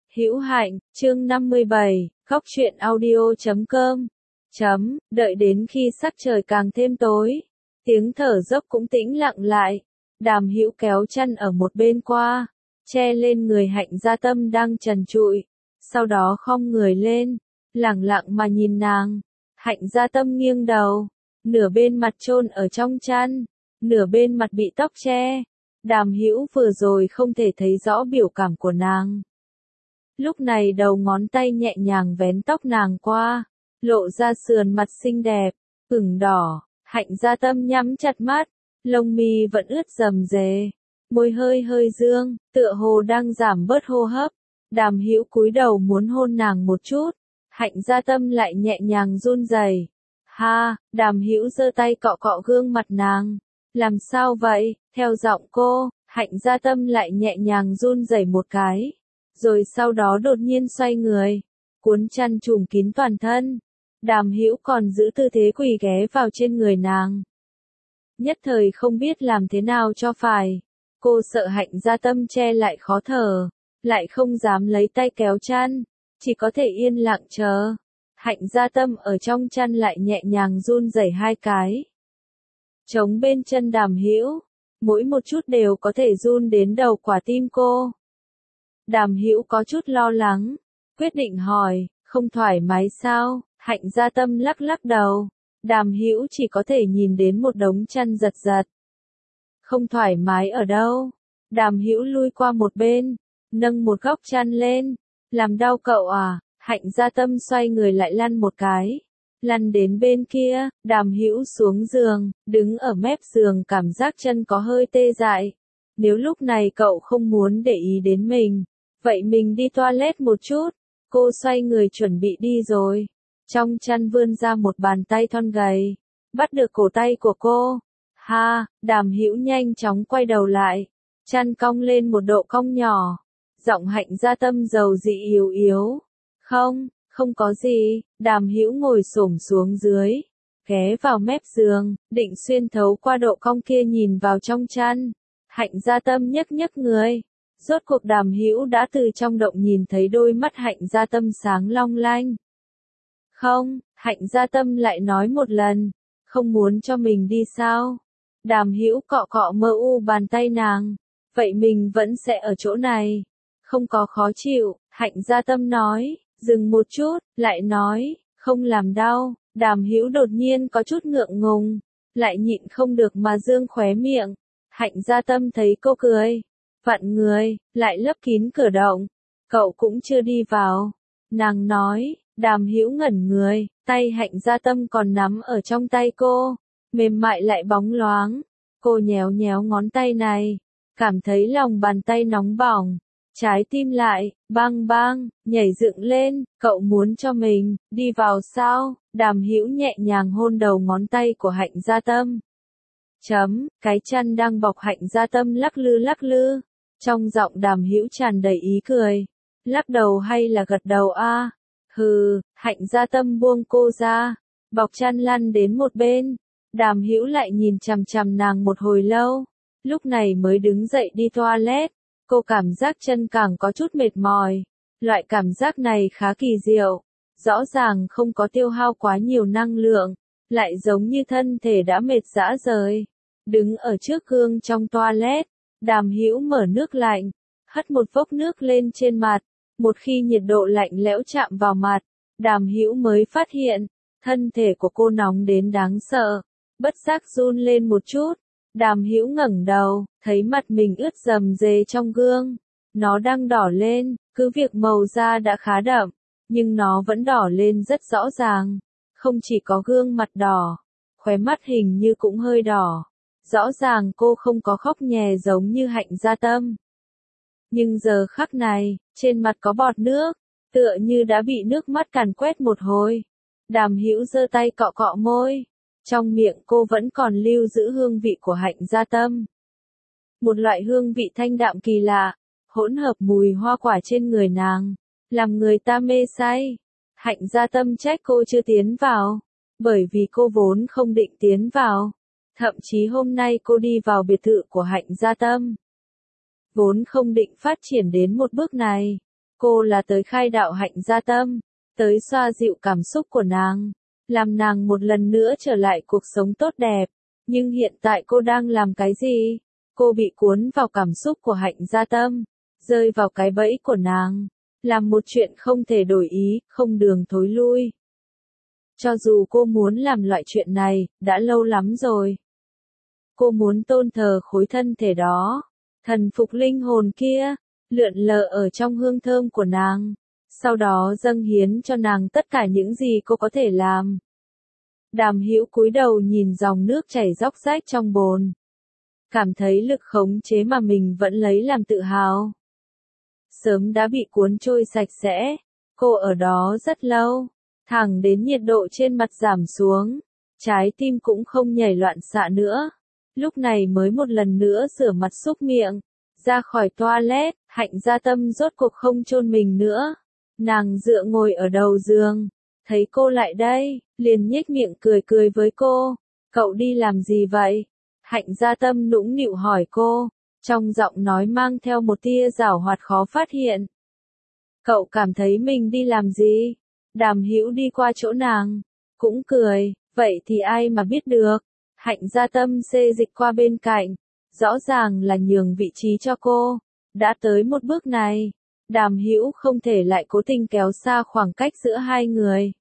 Hữu Hạnh, chương 57, Góc truyện audio.com. Đợi đến khi sắc trời càng thêm tối, tiếng thở dốc cũng tĩnh lặng lại. Đàm Hữu kéo chăn ở một bên qua, che lên người Hạnh Gia Tâm đang trần trụi, sau đó khom người lên, lẳng lặng mà nhìn nàng. Hạnh Gia Tâm nghiêng đầu, nửa bên mặt chôn ở trong chăn, nửa bên mặt bị tóc che. Đàm Hữu vừa rồi không thể thấy rõ biểu cảm của nàng. Lúc này đầu ngón tay nhẹ nhàng vén tóc nàng qua, lộ ra sườn mặt xinh đẹp, ửng đỏ. Hạnh Gia Tâm nhắm chặt mắt, lông mi vẫn ướt rầm rề, môi hơi hơi dương, tựa hồ đang giảm bớt hô hấp. Đàm Hữu cúi đầu muốn hôn nàng một chút, Hạnh Gia Tâm lại nhẹ nhàng run rẩy. Ha, Đàm Hữu giơ tay cọ cọ gương mặt nàng. Làm sao vậy? Theo giọng cô, Hạnh Gia Tâm lại nhẹ nhàng run rẩy một cái, rồi sau đó đột nhiên xoay người, cuốn chăn trùm kín toàn thân. Đàm Hữu còn giữ tư thế quỳ ghé vào trên người nàng. Nhất thời không biết làm thế nào cho phải. Cô sợ Hạnh Gia Tâm che lại khó thở, lại không dám lấy tay kéo chăn, chỉ có thể yên lặng chờ. Hạnh Gia Tâm ở trong chăn lại nhẹ nhàng run rẩy hai cái, chống bên chân Đàm Hữu, mỗi một chút đều có thể run đến đầu quả tim cô. Đàm Hữu có chút lo lắng, quyết định hỏi, không thoải mái sao? Hạnh Gia Tâm lắc lắc đầu. Đàm Hữu chỉ có thể nhìn đến một đống chăn giật giật. Không thoải mái ở đâu? Đàm Hữu lui qua một bên, nâng một góc chăn lên. Làm đau cậu à? Hạnh Gia Tâm xoay người lại lăn một cái, lăn đến bên kia. Đàm Hữu xuống giường, đứng ở mép giường cảm giác chân có hơi tê dại. Nếu lúc này cậu không muốn để ý đến mình, vậy mình đi toilet một chút. Cô xoay người chuẩn bị đi rồi. Trong chăn vươn ra một bàn tay thon gầy, bắt được cổ tay của cô. Ha, Đàm Hữu nhanh chóng quay đầu lại, chăn cong lên một độ cong nhỏ. Giọng Hạnh Gia Tâm dầu dĩ yếu yếu. Không có gì. Đàm Hữu ngồi xổm xuống dưới, ghé vào mép giường, định xuyên thấu qua độ cong kia nhìn vào trong chăn. Hạnh Gia Tâm nhấc nhấc người. Rốt cuộc Đàm Hữu đã từ trong động nhìn thấy đôi mắt Hạnh Gia Tâm sáng long lanh. Không, Hạnh Gia Tâm lại nói một lần, không muốn cho mình đi sao? Đàm Hữu cọ cọ mơ u bàn tay nàng, vậy mình vẫn sẽ ở chỗ này, không có khó chịu. Hạnh Gia Tâm nói, dừng một chút, lại nói, không làm đau. Đàm Hữu đột nhiên có chút ngượng ngùng, lại nhịn không được mà dương khóe miệng. Hạnh Gia Tâm thấy cô cười, vặn người, lại lấp kín cửa động. Cậu cũng chưa đi vào. Nàng nói. Đàm Hữu ngẩn người, tay Hạnh Gia Tâm còn nắm ở trong tay cô, mềm mại lại bóng loáng. Cô nhéo nhéo ngón tay này, cảm thấy lòng bàn tay nóng bỏng, trái tim lại, bang bang, nhảy dựng lên. Cậu muốn cho mình đi vào sao? Đàm Hữu nhẹ nhàng hôn đầu ngón tay của Hạnh Gia Tâm. Cái chăn đang bọc Hạnh Gia Tâm lắc lư. Trong giọng Đàm Hữu tràn đầy ý cười. Lắc đầu hay là gật đầu a? Hừ. Hạnh Gia Tâm buông cô ra, bọc chăn lăn đến một bên. Đàm Hữu lại nhìn chằm chằm nàng một hồi lâu, lúc này mới đứng dậy đi toilet. Cô cảm giác chân càng có chút mệt mỏi. Loại cảm giác này khá kỳ diệu, rõ ràng không có tiêu hao quá nhiều năng lượng, lại giống như thân thể đã mệt rã rời. Đứng ở trước gương trong toilet, Đàm Hữu mở nước lạnh, hất một vốc nước lên trên mặt. Một khi nhiệt độ lạnh lẽo chạm vào mặt, Đàm Hữu mới phát hiện, thân thể của cô nóng đến đáng sợ, bất giác run lên một chút. Đàm Hữu ngẩng đầu, thấy mặt mình ướt rầm rề trong gương, nó đang đỏ lên, cứ việc màu da đã khá đậm, nhưng nó vẫn đỏ lên rất rõ ràng. Không chỉ có gương mặt đỏ, khóe mắt hình như cũng hơi đỏ. Rõ ràng cô không có khóc nhè giống như Hạnh Gia Tâm. Nhưng giờ khắc này, trên mặt có bọt nước, tựa như đã bị nước mắt càn quét một hồi. Đàm Hữu giơ tay cọ cọ môi, trong miệng cô vẫn còn lưu giữ hương vị của Hạnh Gia Tâm. Một loại hương vị thanh đạm kỳ lạ, hỗn hợp mùi hoa quả trên người nàng, làm người ta mê say. Hạnh Gia Tâm trách cô chưa tiến vào, bởi vì cô vốn không định tiến vào. Thậm chí hôm nay cô đi vào biệt thự của Hạnh Gia Tâm, vốn không định phát triển đến một bước này. Cô là tới khai đạo Hạnh Gia Tâm, tới xoa dịu cảm xúc của nàng, làm nàng một lần nữa trở lại cuộc sống tốt đẹp. Nhưng hiện tại cô đang làm cái gì? Cô bị cuốn vào cảm xúc của Hạnh Gia Tâm, rơi vào cái bẫy của nàng, làm một chuyện không thể đổi ý, không đường thối lui. Cho dù cô muốn làm loại chuyện này, đã lâu lắm rồi. Cô muốn tôn thờ khối thân thể đó, thần phục linh hồn kia, lượn lờ ở trong hương thơm của nàng, sau đó dâng hiến cho nàng tất cả những gì cô có thể làm. Đàm Hữu cúi đầu nhìn dòng nước chảy róc rách trong bồn, cảm thấy lực khống chế mà mình vẫn lấy làm tự hào sớm đã bị cuốn trôi sạch sẽ. Cô ở đó rất lâu, thẳng đến nhiệt độ trên mặt giảm xuống, trái tim cũng không nhảy loạn xạ nữa. Lúc này mới một lần nữa rửa mặt súc miệng, ra khỏi toilet. Hạnh Gia Tâm rốt cuộc không chôn mình nữa. Nàng dựa ngồi ở đầu giường, thấy cô lại đây, liền nhếch miệng cười cười với cô. Cậu đi làm gì vậy? Hạnh Gia Tâm nũng nịu hỏi cô, trong giọng nói mang theo một tia giảo hoạt khó phát hiện. Cậu cảm thấy mình đi làm gì? Đàm Hữu đi qua chỗ nàng, cũng cười, vậy thì ai mà biết được. Hạnh Gia Tâm xê dịch qua bên cạnh, rõ ràng là nhường vị trí cho cô. Đã tới một bước này, Đàm Hữu không thể lại cố tình kéo xa khoảng cách giữa hai người.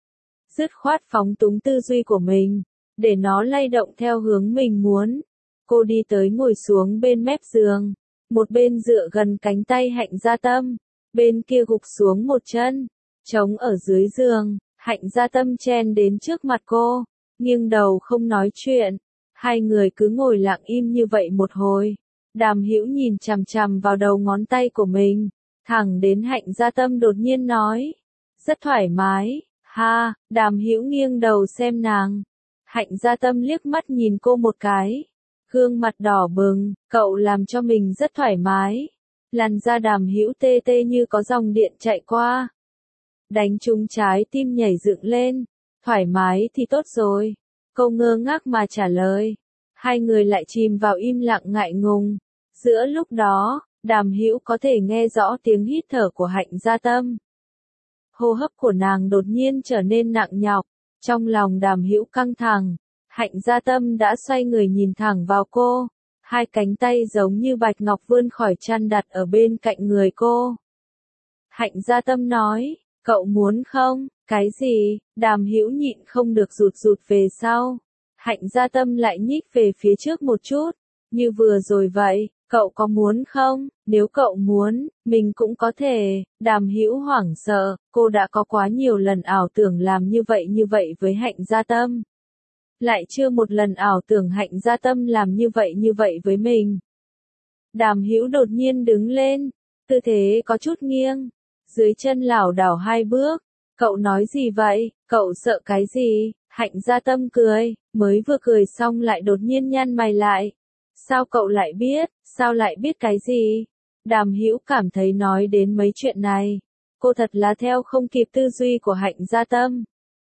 Dứt khoát phóng túng tư duy của mình, để nó lay động theo hướng mình muốn. Cô đi tới ngồi xuống bên mép giường, một bên dựa gần cánh tay Hạnh Gia Tâm, bên kia gục xuống một chân, trống ở dưới giường. Hạnh Gia Tâm chen đến trước mặt cô, nghiêng đầu không nói chuyện. Hai người cứ ngồi lặng im như vậy một hồi. Đàm Hữu nhìn chằm chằm vào đầu ngón tay của mình, thẳng đến Hạnh Gia Tâm đột nhiên nói, rất thoải mái. Ha, Đàm Hữu nghiêng đầu xem nàng. Hạnh Gia Tâm liếc mắt nhìn cô một cái, gương mặt đỏ bừng. Cậu làm cho mình rất thoải mái. Làn da Đàm Hữu tê tê như có dòng điện chạy qua, đánh trúng trái tim nhảy dựng lên. Thoải mái thì tốt rồi. Câu ngơ ngác mà trả lời. Hai người lại chìm vào im lặng ngại ngùng. Giữa lúc đó, Đàm Hữu có thể nghe rõ tiếng hít thở của Hạnh Gia Tâm. Hô hấp của nàng đột nhiên trở nên nặng nhọc. Trong lòng Đàm Hữu căng thẳng. Hạnh Gia Tâm đã xoay người nhìn thẳng vào cô. Hai cánh tay giống như bạch ngọc vươn khỏi chăn đặt ở bên cạnh người cô. Hạnh Gia Tâm nói, cậu muốn không? Cái gì? Đàm Hữu nhịn không được rụt rụt về sau. Hạnh Gia Tâm lại nhích về phía trước một chút, như vừa rồi vậy. Cậu có muốn không? Nếu cậu muốn, mình cũng có thể. Đàm Hữu hoảng sợ, cô đã có quá nhiều lần ảo tưởng làm như vậy với Hạnh Gia Tâm. Lại chưa một lần ảo tưởng Hạnh Gia Tâm làm như vậy với mình. Đàm Hữu đột nhiên đứng lên, tư thế có chút nghiêng, dưới chân lảo đảo hai bước. Cậu nói gì vậy? Cậu sợ cái gì? Hạnh Gia Tâm cười, mới vừa cười xong lại đột nhiên nhăn mày lại. Sao cậu lại biết? Sao lại biết cái gì? Đàm Hữu cảm thấy nói đến mấy chuyện này, cô thật là theo không kịp tư duy của Hạnh Gia Tâm.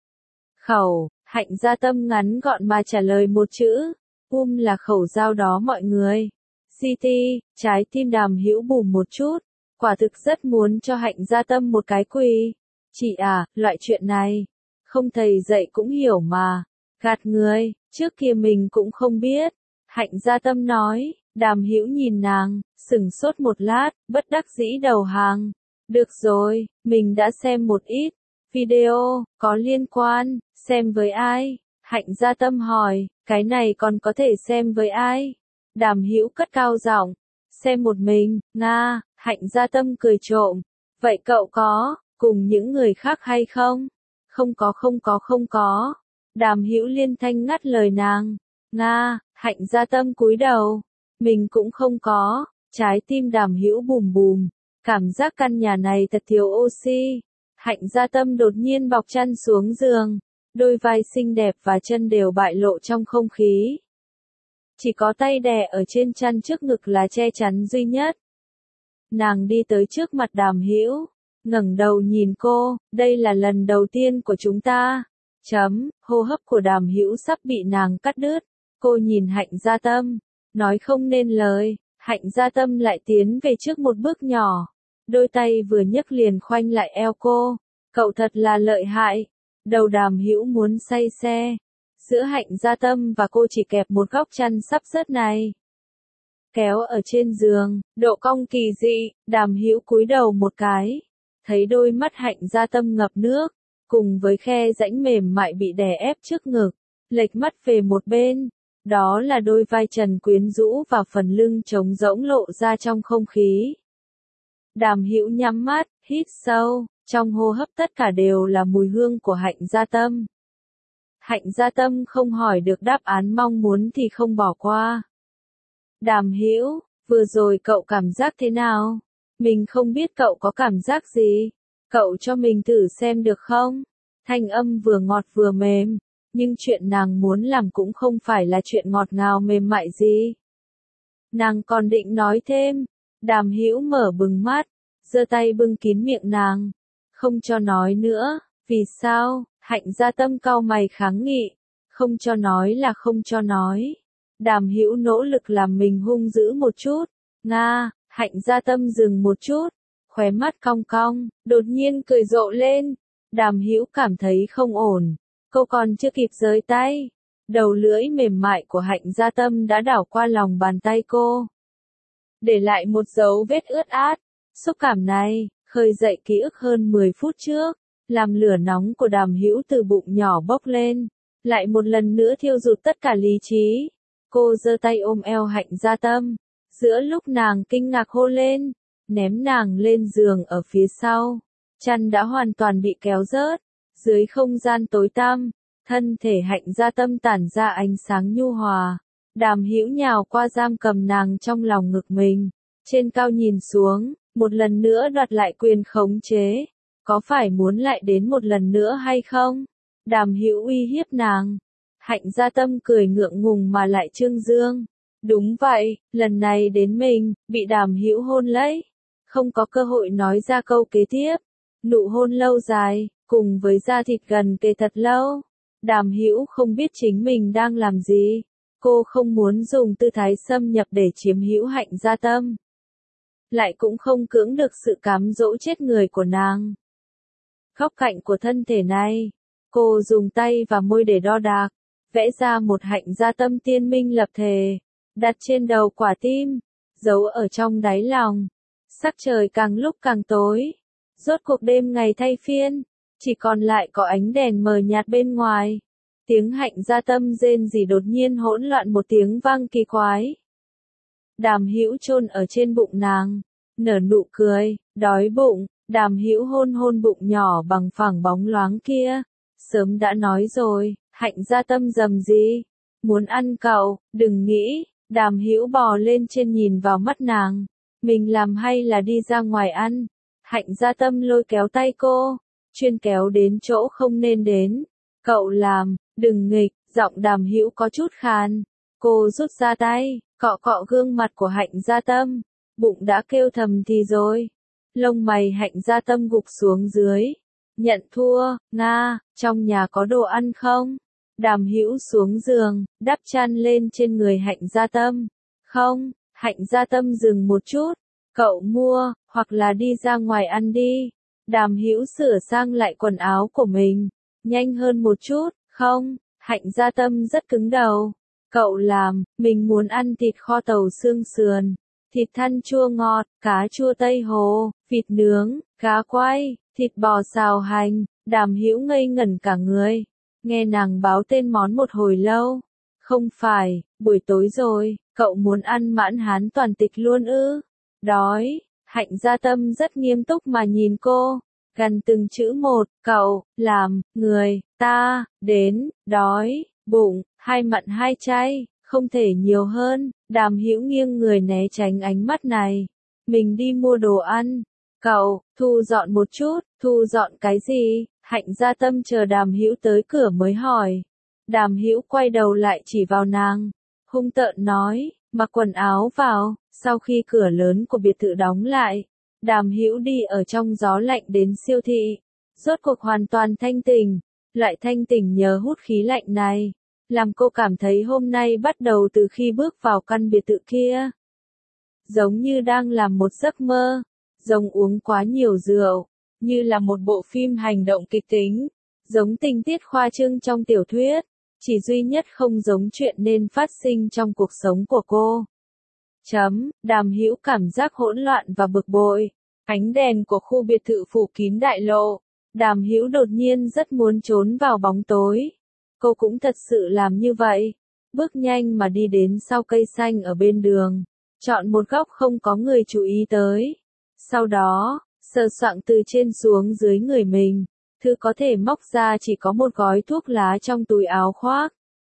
Khẩu, Hạnh Gia Tâm ngắn gọn mà trả lời một chữ, là khẩu dao đó mọi người. CT, trái tim Đàm Hữu bùm một chút, quả thực rất muốn cho Hạnh Gia Tâm một cái quỳ. Chị à, loại chuyện này, không thầy dạy cũng hiểu mà. Gạt người, trước kia mình cũng không biết. Hạnh Gia Tâm nói. Đàm Hữu nhìn nàng, sững sốt một lát, bất đắc dĩ đầu hàng. Được rồi, mình đã xem một ít video có liên quan. Xem với ai? Hạnh Gia Tâm hỏi. Cái này còn có thể xem với ai? Đàm Hữu cất cao giọng. Xem một mình. Nga. Hạnh Gia Tâm cười trộm. Vậy cậu có cùng những người khác hay không? Không có. Đàm Hữu liên thanh ngắt lời nàng. Nga. Hạnh Gia Tâm cúi đầu. Mình cũng không có. Trái tim Đàm Hữu bùm bùm. Cảm giác căn nhà này thật thiếu oxy. Hạnh Gia Tâm đột nhiên bọc chăn xuống giường. Đôi vai xinh đẹp và chân đều bại lộ trong không khí. Chỉ có tay đè ở trên chăn trước ngực là che chắn duy nhất. Nàng đi tới trước mặt Đàm Hữu, ngẩng đầu nhìn cô, đây là lần đầu tiên của chúng ta. Hô hấp của Đàm Hữu sắp bị nàng cắt đứt. Cô nhìn Hạnh Gia Tâm, nói không nên lời. Hạnh Gia Tâm lại tiến về trước một bước nhỏ, đôi tay vừa nhấc liền khoanh lại eo cô. Cậu thật là lợi hại. Đầu Đàm Hữu muốn say xe. Giữa Hạnh Gia Tâm và cô chỉ kẹp một góc chăn sắp rớt này. Kéo ở trên giường, độ cong kỳ dị, Đàm Hữu cúi đầu một cái. Thấy đôi mắt Hạnh Gia Tâm ngập nước, cùng với khe rãnh mềm mại bị đè ép trước ngực, lệch mắt về một bên. Đó là đôi vai trần quyến rũ và phần lưng trống rỗng lộ ra trong không khí. Đàm Hữu nhắm mắt, hít sâu, trong hô hấp tất cả đều là mùi hương của Hạnh Gia Tâm. Hạnh Gia Tâm không hỏi được đáp án mong muốn thì không bỏ qua. Đàm Hữu, vừa rồi cậu cảm giác thế nào? Mình không biết cậu có cảm giác gì. Cậu cho mình thử xem được không? Thanh âm vừa ngọt vừa mềm, nhưng chuyện nàng muốn làm cũng không phải là chuyện ngọt ngào mềm mại gì. Nàng còn định nói thêm, Đàm Hữu mở bừng mắt, giơ tay bưng kín miệng nàng, không cho nói nữa. Vì sao? Hạnh Gia Tâm cau mày kháng nghị, không cho nói là không cho nói. Đàm Hữu nỗ lực làm mình hung dữ một chút. Nga, Hạnh Gia Tâm dừng một chút, khóe mắt cong cong, đột nhiên cười rộ lên. Đàm Hữu cảm thấy không ổn, cô còn chưa kịp giơ tay, đầu lưỡi mềm mại của Hạnh Gia Tâm đã đảo qua lòng bàn tay cô, để lại một dấu vết ướt át. Xúc cảm này khơi dậy ký ức hơn 10 phút trước, làm lửa nóng của Đàm Hữu từ bụng nhỏ bốc lên, lại một lần nữa thiêu rụt tất cả lý trí. Cô giơ tay ôm eo Hạnh Gia Tâm, giữa lúc nàng kinh ngạc hô lên, ném nàng lên giường ở phía sau. Chăn đã hoàn toàn bị kéo rớt, dưới không gian tối tăm, thân thể Hạnh Gia Tâm tản ra ánh sáng nhu hòa. Đàm Hữu nhào qua giam cầm nàng trong lòng ngực mình, trên cao nhìn xuống, một lần nữa đoạt lại quyền khống chế. Có phải muốn lại đến một lần nữa hay không? Đàm Hữu uy hiếp nàng. Hạnh Gia Tâm cười ngượng ngùng mà lại trương dương. Đúng vậy, lần này đến mình, bị Đàm Hữu hôn lấy. Không có cơ hội nói ra câu kế tiếp. Nụ hôn lâu dài, cùng với da thịt gần kề thật lâu. Đàm Hữu không biết chính mình đang làm gì. Cô không muốn dùng tư thái xâm nhập để chiếm hữu Hạnh Gia Tâm. Lại cũng không cưỡng được sự cám dỗ chết người của nàng. Góc cạnh của thân thể này, cô dùng tay và môi để đo đạc, vẽ ra một Hạnh Gia Tâm tiên minh lập thể, đặt trên đầu quả tim, giấu ở trong đáy lòng. Sắc trời càng lúc càng tối, rốt cuộc đêm ngày thay phiên, chỉ còn lại có ánh đèn mờ nhạt bên ngoài. Tiếng Hạnh Gia Tâm rên rỉ đột nhiên hỗn loạn một tiếng vang kỳ quái. Đàm Hữu chôn ở trên bụng nàng, nở nụ cười, đói bụng. Đàm Hữu hôn hôn bụng nhỏ bằng phẳng bóng loáng kia. Sớm đã nói rồi, Hạnh Gia Tâm rầm gì? Muốn ăn cậu, đừng nghĩ. Đàm Hữu bò lên trên nhìn vào mắt nàng. Mình làm hay là đi ra ngoài ăn? Hạnh Gia Tâm lôi kéo tay cô, chuyên kéo đến chỗ không nên đến. Cậu làm, đừng nghịch. Giọng Đàm Hữu có chút khàn. Cô rút ra tay, cọ cọ gương mặt của Hạnh Gia Tâm. Bụng đã kêu thầm thì rồi. Lông mày Hạnh Gia Tâm gục xuống dưới. Nhận thua. Nga, trong nhà có đồ ăn không? Đàm Hữu xuống giường, đắp chăn lên trên người Hạnh Gia Tâm. Không. Hạnh Gia Tâm dừng một chút. Cậu mua, hoặc là đi ra ngoài ăn đi. Đàm Hữu sửa sang lại quần áo của mình. Nhanh hơn một chút. Không. Hạnh Gia Tâm rất cứng đầu. Cậu làm, mình muốn ăn thịt kho tàu xương sườn, thịt thăn chua ngọt, cá chua Tây Hồ, vịt nướng, cá quay, thịt bò xào hành. Đàm Hữu ngây ngẩn cả người, nghe nàng báo tên món một hồi lâu. Không phải, buổi tối rồi, cậu muốn ăn mãn hán toàn tịch luôn ư? Đói. Hạnh Gia Tâm rất nghiêm túc mà nhìn cô, gần từng chữ một. Cậu, làm, người, ta, đến, đói, bụng, hai mặn hai chay, không thể nhiều hơn. Đàm Hữu nghiêng người né tránh ánh mắt này. Mình đi mua đồ ăn. Cậu, thu dọn một chút. Thu dọn cái gì? Hạnh Gia Tâm chờ Đàm Hữu tới cửa mới hỏi. Đàm Hữu quay đầu lại chỉ vào nàng, hung tợn nói, mặc quần áo vào. Sau khi cửa lớn của biệt thự đóng lại, Đàm Hữu đi ở trong gió lạnh đến siêu thị, rốt cuộc hoàn toàn thanh tỉnh. Loại thanh tỉnh nhờ hút khí lạnh này, làm cô cảm thấy hôm nay bắt đầu từ khi bước vào căn biệt thự kia, giống như đang làm một giấc mơ. giống uống quá nhiều rượu, như là một bộ phim hành động kịch tính, giống tình tiết khoa trương trong tiểu thuyết, chỉ duy nhất không giống chuyện nên phát sinh trong cuộc sống của cô. Đàm Hữu cảm giác hỗn loạn và bực bội. Ánh đèn của khu biệt thự phủ kín đại lộ. Đàm Hữu đột nhiên rất muốn trốn vào bóng tối. Cô cũng thật sự làm như vậy. Bước nhanh mà đi đến sau cây xanh ở bên đường. Chọn một góc không có người chú ý tới. Sau đó, sờ soạng từ trên xuống dưới người mình. Thứ có thể móc ra chỉ có một gói thuốc lá trong túi áo khoác.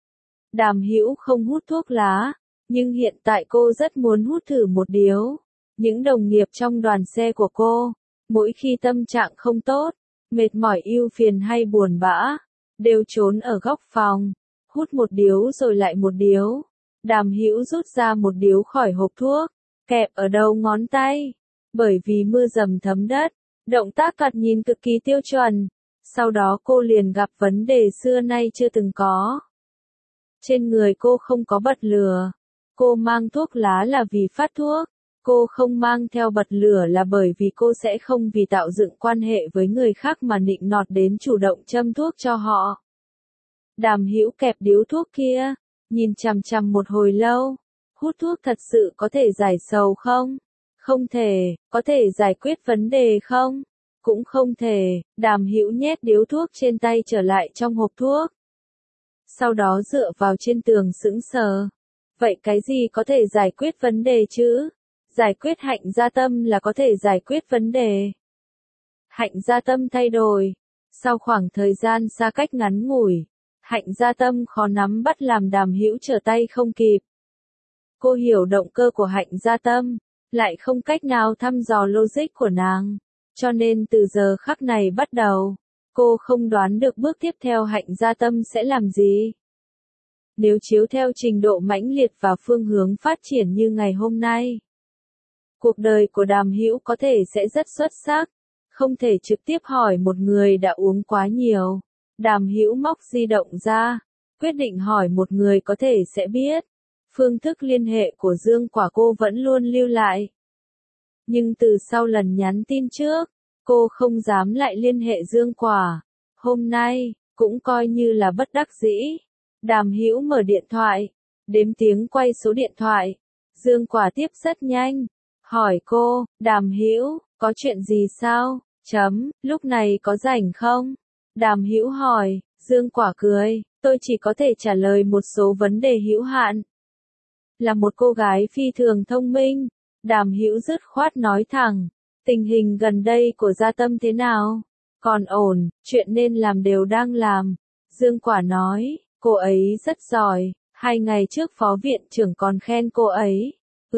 Đàm Hữu không hút thuốc lá, nhưng hiện tại cô rất muốn hút thử một điếu. Những đồng nghiệp trong đoàn xe của cô, mỗi khi tâm trạng không tốt, mệt mỏi ưu phiền hay buồn bã, đều trốn ở góc phòng, hút một điếu rồi lại một điếu. Đàm Hữu rút ra một điếu khỏi hộp thuốc, kẹp ở đầu ngón tay. Bởi vì mưa dầm thấm đất, động tác thoạt nhìn cực kỳ tiêu chuẩn. Sau đó cô liền gặp vấn đề xưa nay chưa từng có. Trên người cô không có bật lửa. Cô mang thuốc lá là vì phát thuốc. Cô không mang theo bật lửa là bởi vì cô sẽ không vì tạo dựng quan hệ với người khác mà nịnh nọt đến chủ động châm thuốc cho họ. Đàm Hữu kẹp điếu thuốc kia, nhìn chằm chằm một hồi lâu. Hút thuốc thật sự có thể giải sầu không? Không thể. Có thể giải quyết vấn đề không? Cũng không thể. Đàm Hữu nhét điếu thuốc trên tay trở lại trong hộp thuốc. Sau đó dựa vào trên tường sững sờ. Vậy cái gì có thể giải quyết vấn đề chứ? Giải quyết hạnh gia tâm là có thể giải quyết vấn đề. Hạnh gia tâm thay đổi. Sau khoảng thời gian xa cách ngắn ngủi, hạnh gia tâm khó nắm bắt làm Đàm Hữu trở tay không kịp. Cô hiểu động cơ của hạnh gia tâm, lại không cách nào thăm dò logic của nàng. Cho nên từ giờ khắc này bắt đầu, cô không đoán được bước tiếp theo hạnh gia tâm sẽ làm gì. Nếu chiếu theo trình độ mãnh liệt và phương hướng phát triển như ngày hôm nay, cuộc đời của Đàm Hữu có thể sẽ rất xuất sắc. Không thể trực tiếp hỏi một người đã uống quá nhiều. Đàm Hữu móc di động ra, quyết định hỏi một người có thể sẽ biết. Phương thức liên hệ của Dương Quả cô vẫn luôn lưu lại. Nhưng từ sau lần nhắn tin trước, cô không dám lại liên hệ Dương Quả. Hôm nay, cũng coi như là bất đắc dĩ. Đàm Hữu mở điện thoại, đếm tiếng quay số điện thoại. Dương Quả tiếp rất nhanh, hỏi cô, Đàm Hữu, có chuyện gì sao? Lúc này có rảnh không? Đàm Hữu hỏi, Dương Quả cười, tôi chỉ có thể trả lời một số vấn đề hữu hạn. Là một cô gái phi thường thông minh, Đàm Hữu dứt khoát nói thẳng, tình hình gần đây của Gia Tâm thế nào? Còn ổn, chuyện nên làm đều đang làm. Dương Quả nói, cô ấy rất giỏi, 2 ngày trước phó viện trưởng còn khen cô ấy.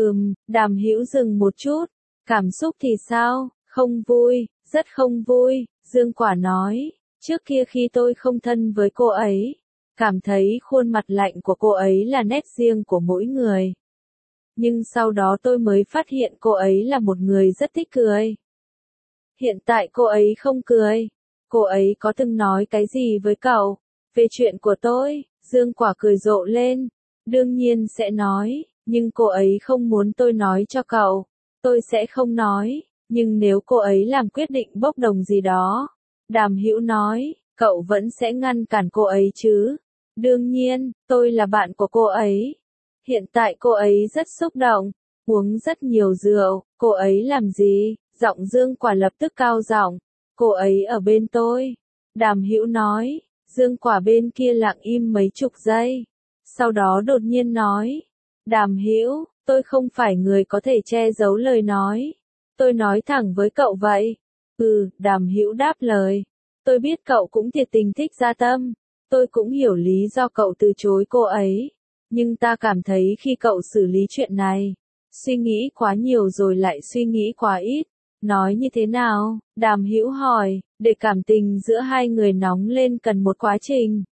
Đàm Hữu dừng một chút, cảm xúc thì sao? Không vui, rất không vui, Dương Quả nói, trước kia khi tôi không thân với cô ấy, cảm thấy khuôn mặt lạnh của cô ấy là nét riêng của mỗi người. Nhưng sau đó tôi mới phát hiện cô ấy là một người rất thích cười. Hiện tại cô ấy không cười. Cô ấy có từng nói cái gì với cậu? Về chuyện của tôi, Dương Quả cười rộ lên. Đương nhiên sẽ nói, nhưng cô ấy không muốn tôi nói cho cậu. Tôi sẽ không nói, nhưng nếu cô ấy làm quyết định bốc đồng gì đó. Đàm Hữu nói, cậu vẫn sẽ ngăn cản cô ấy chứ? Đương nhiên, tôi là bạn của cô ấy. Hiện tại cô ấy rất xúc động, uống rất nhiều rượu, cô ấy làm gì? Giọng Dương Quả lập tức cao giọng, cô ấy ở bên tôi. Đàm Hữu nói, Dương Quả bên kia lặng im mấy chục giây. Sau đó đột nhiên nói, Đàm Hữu, tôi không phải người có thể che giấu lời nói. Tôi nói thẳng với cậu vậy. Đàm Hữu đáp lời. Tôi biết cậu cũng thiệt tình thích Gia Tâm. Tôi cũng hiểu lý do cậu từ chối cô ấy. Nhưng ta cảm thấy khi cậu xử lý chuyện này, suy nghĩ quá nhiều rồi lại suy nghĩ quá ít. Nói như thế nào? Đàm Hữu hỏi, để cảm tình giữa hai người nóng lên cần một quá trình.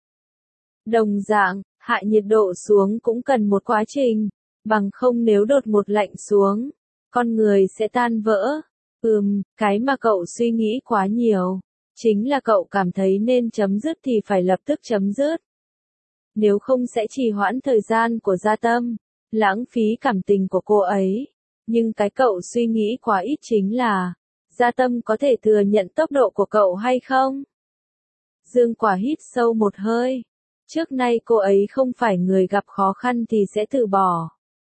Đồng dạng, hạ nhiệt độ xuống cũng cần một quá trình. Bằng không nếu đột ngột lạnh xuống, con người sẽ tan vỡ. Cái mà cậu suy nghĩ quá nhiều, chính là cậu cảm thấy nên chấm dứt thì phải lập tức chấm dứt. Nếu không sẽ trì hoãn thời gian của Gia Tâm, lãng phí cảm tình của cô ấy. Nhưng cái cậu suy nghĩ quá ít chính là, Gia Tâm có thể thừa nhận tốc độ của cậu hay không? Dương Quả hít sâu một hơi. Trước nay cô ấy không phải người gặp khó khăn thì sẽ từ bỏ.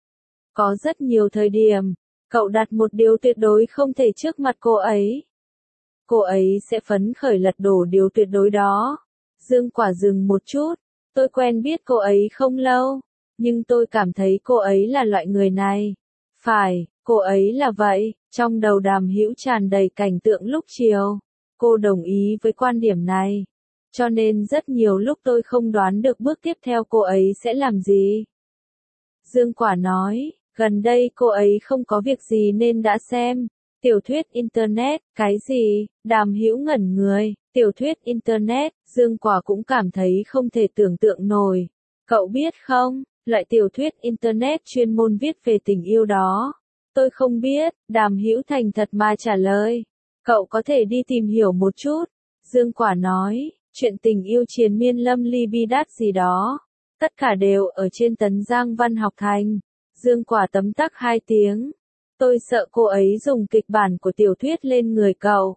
Có rất nhiều thời điểm, cậu đặt một điều tuyệt đối không thể trước mặt cô ấy. Cô ấy sẽ phấn khởi lật đổ điều tuyệt đối đó. Dương Quả dừng một chút. Tôi quen biết cô ấy không lâu, nhưng tôi cảm thấy cô ấy là loại người này. Phải, cô ấy là vậy. Trong đầu Đàm Hữu tràn đầy cảnh tượng lúc chiều. Cô đồng ý với quan điểm này. Cho nên rất nhiều lúc tôi không đoán được bước tiếp theo cô ấy sẽ làm gì. Dương Quả nói, gần đây cô ấy không có việc gì nên đã xem tiểu thuyết Internet. Cái gì? Đàm Hữu ngẩn người. Tiểu thuyết Internet. Dương Quả cũng cảm thấy không thể tưởng tượng nổi. Cậu biết không, loại tiểu thuyết Internet chuyên môn viết về tình yêu đó. Tôi không biết. Đàm Hữu thành thật mà trả lời. Cậu có thể đi tìm hiểu một chút. Dương Quả nói, chuyện tình yêu triền miên lâm ly bi đát gì đó. Tất cả đều ở trên Tấn Giang Văn học thành. Dương Quả tấm tắc 2 tiếng. Tôi sợ cô ấy dùng kịch bản của tiểu thuyết lên người cậu.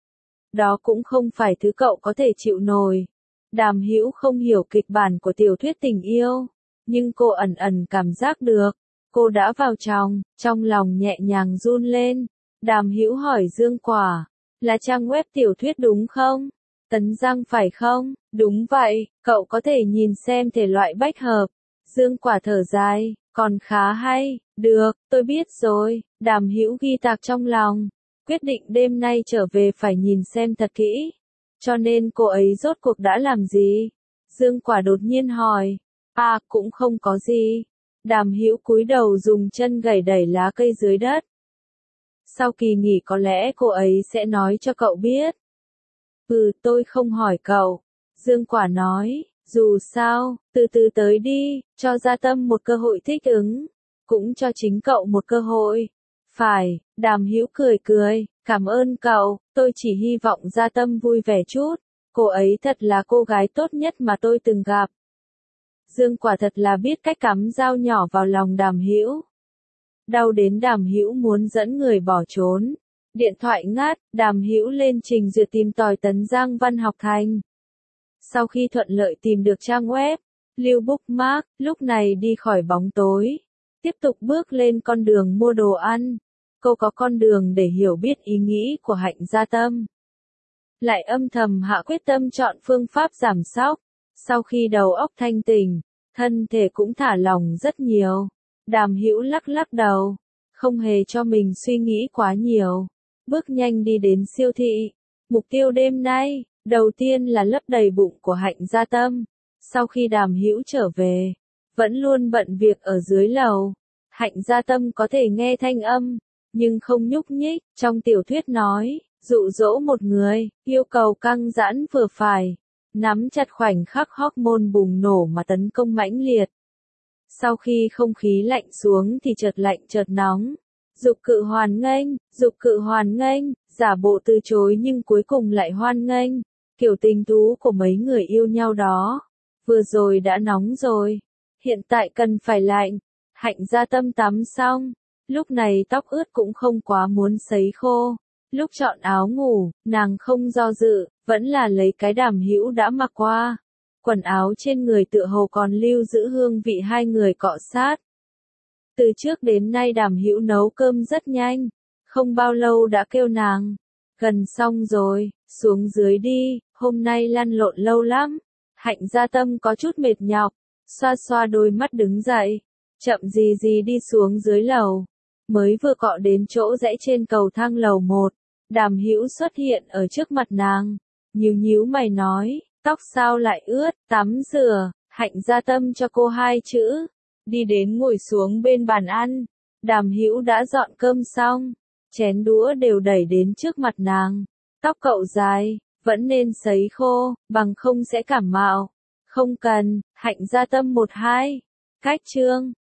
Đó cũng không phải thứ cậu có thể chịu nổi. Đàm Hữu không hiểu kịch bản của tiểu thuyết tình yêu, nhưng cô ẩn ẩn cảm giác được. Cô đã vào trong lòng nhẹ nhàng run lên. Đàm Hữu hỏi Dương Quả, là trang web tiểu thuyết đúng không? Tấn Giang phải không? Đúng vậy, cậu có thể nhìn xem thể loại bách hợp. Dương Quả thở dài, còn khá hay. Được, tôi biết rồi. Đàm Hữu ghi tạc trong lòng. Quyết định đêm nay trở về phải nhìn xem thật kỹ. Cho nên cô ấy rốt cuộc đã làm gì? Dương Quả đột nhiên hỏi. À, cũng không có gì. Đàm Hữu cúi đầu dùng chân gẩy đẩy lá cây dưới đất. Sau kỳ nghỉ có lẽ cô ấy sẽ nói cho cậu biết. Tôi không hỏi cậu. Dương Quả nói, dù sao, từ từ tới đi, cho Gia Tâm một cơ hội thích ứng. Cũng cho chính cậu một cơ hội. Phải, Đàm Hữu cười cười, cảm ơn cậu, tôi chỉ hy vọng Gia Tâm vui vẻ chút. Cô ấy thật là cô gái tốt nhất mà tôi từng gặp. Dương Quả thật là biết cách cắm dao nhỏ vào lòng Đàm Hữu. Đau đến Đàm Hữu muốn dẫn người bỏ trốn. Điện thoại ngắt, Đàm Hữu lên trình duyệt tìm tòi Tấn Giang Văn học thành. Sau khi thuận lợi tìm được trang web, lưu bookmark, lúc này đi khỏi bóng tối. Tiếp tục bước lên con đường mua đồ ăn. Cô có con đường để hiểu biết ý nghĩ của Hạnh Gia Tâm. Lại âm thầm hạ quyết tâm chọn phương pháp giảm sóc. Sau khi đầu óc thanh tỉnh, thân thể cũng thả lỏng rất nhiều. Đàm Hữu lắc lắc đầu, không hề cho mình suy nghĩ quá nhiều. Bước nhanh đi đến siêu thị. Mục tiêu đêm nay, đầu tiên là lấp đầy bụng của Hạnh Gia Tâm. Sau khi Đàm Hữu trở về, vẫn luôn bận việc ở dưới lầu. Hạnh Gia Tâm có thể nghe thanh âm, nhưng không nhúc nhích. Trong tiểu thuyết nói, dụ dỗ một người, yêu cầu căng giãn vừa phải, nắm chặt khoảnh khắc hormone bùng nổ mà tấn công mãnh liệt. Sau khi không khí lạnh xuống thì chợt lạnh chợt nóng. Dục cự hoan nghênh, giả bộ từ chối nhưng cuối cùng lại hoan nghênh. Kiểu tình tú của mấy người yêu nhau đó. Vừa rồi đã nóng rồi, hiện tại cần phải lạnh. Hạnh Gia Tâm tắm xong, lúc này tóc ướt cũng không quá muốn sấy khô. Lúc chọn áo ngủ, nàng không do dự, vẫn là lấy cái Đàm Hữu đã mặc qua. Quần áo trên người tựa hồ còn lưu giữ hương vị hai người cọ sát. Từ trước đến nay Đàm Hữu nấu cơm rất nhanh, không bao lâu đã kêu nàng. Gần xong rồi, xuống dưới đi, hôm nay lăn lộn lâu lắm. Hạnh Gia Tâm có chút mệt nhọc, xoa xoa đôi mắt đứng dậy, chậm gì gì đi xuống dưới lầu. Mới vừa cọ đến chỗ rẽ trên cầu thang lầu 1, Đàm Hữu xuất hiện ở trước mặt nàng. Nhíu nhíu mày nói, tóc sao lại ướt, tắm rửa. Hạnh Gia Tâm cho cô 2 chữ. Đi đến ngồi xuống bên bàn ăn. Đàm Hữu đã dọn cơm xong, chén đũa đều đẩy đến trước mặt nàng. Tóc cậu dài, vẫn nên sấy khô, bằng không sẽ cảm mạo. Không cần. Hạnh Gia Tâm 12. Cách chương